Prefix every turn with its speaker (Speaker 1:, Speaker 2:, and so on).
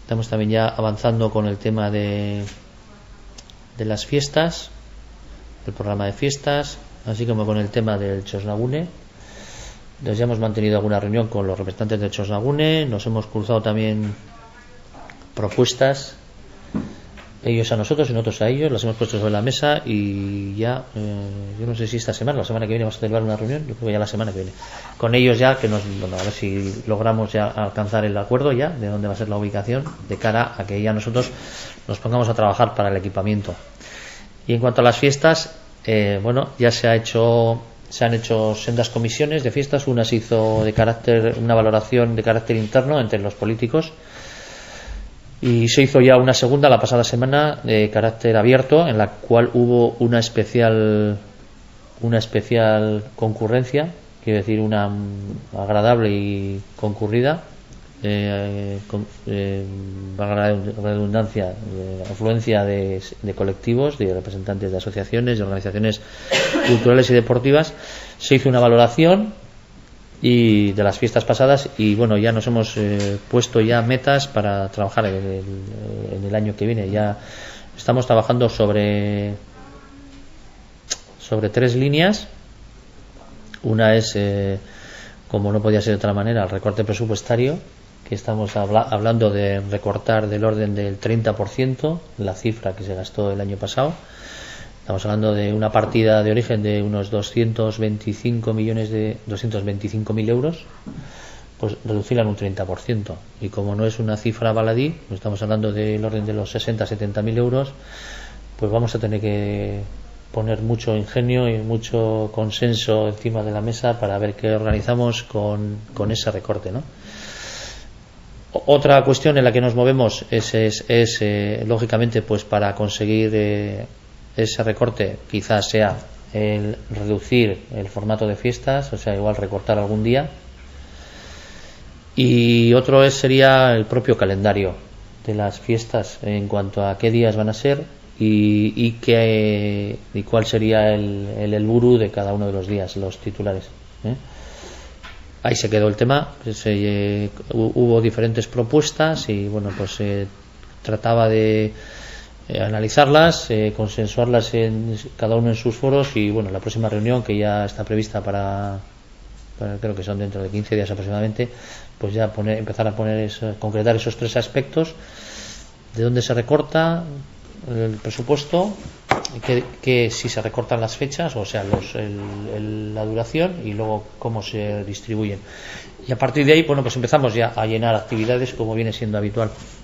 Speaker 1: Estamos también ya avanzando con el tema de las fiestas, el programa de fiestas, así como con el tema del Txosnagune. Entonces ya hemos mantenido alguna reunión con los representantes del Txosnagune, nos hemos cruzado también propuestas, ellos a nosotros y nosotros a ellos, las hemos puesto sobre la mesa y ya, yo no sé si esta semana, la semana que viene vamos a celebrar una reunión, yo creo que ya la semana que viene, con ellos ya, que a ver si logramos ya alcanzar el acuerdo ya de dónde va a ser la ubicación, de cara a que ya nosotros nos pongamos a trabajar para el equipamiento. Y en cuanto a las fiestas, bueno, ya se han hecho sendas comisiones de fiestas. Una se hizo una valoración de carácter interno entre los políticos, y se hizo ya una segunda la pasada semana de carácter abierto, en la cual hubo una especial concurrencia, quiero decir una agradable y concurrida, valga la redundancia, afluencia de colectivos, de representantes de asociaciones, de organizaciones culturales y deportivas. Se hizo una valoración y de las fiestas pasadas, y bueno, ya nos hemos puesto ya metas para trabajar en el año que viene. Ya estamos trabajando sobre 3 líneas. Una es, como no podía ser de otra manera, el recorte presupuestario, que estamos hablando de recortar del orden del 30% la cifra que se gastó el año pasado. Estamos hablando de una partida de origen de unos 225.000 euros, pues reducirla en un 30%. Y como no es una cifra baladí, pues estamos hablando del orden de los 60-70.000 euros, pues vamos a tener que poner mucho ingenio y mucho consenso encima de la mesa para ver qué organizamos con ese recorte, ¿no? Otra cuestión en la que nos movemos es lógicamente, pues para conseguir ese recorte, quizás sea el reducir el formato de fiestas, o sea, igual recortar algún día. Y otro sería el propio calendario de las fiestas, en cuanto a qué días van a ser y cuál sería el burú de cada uno de los días, los titulares, Ahí se quedó el tema. Hubo diferentes propuestas y bueno, pues se trataba de analizarlas, consensuarlas cada uno en sus foros, y bueno, la próxima reunión, que ya está prevista para creo que son dentro de 15 días aproximadamente, pues ya empezar a concretar esos 3 aspectos: de dónde se recorta el presupuesto, que si se recortan las fechas, o sea, la duración, y luego cómo se distribuyen. Y a partir de ahí, bueno, pues empezamos ya a llenar actividades, como viene siendo habitual.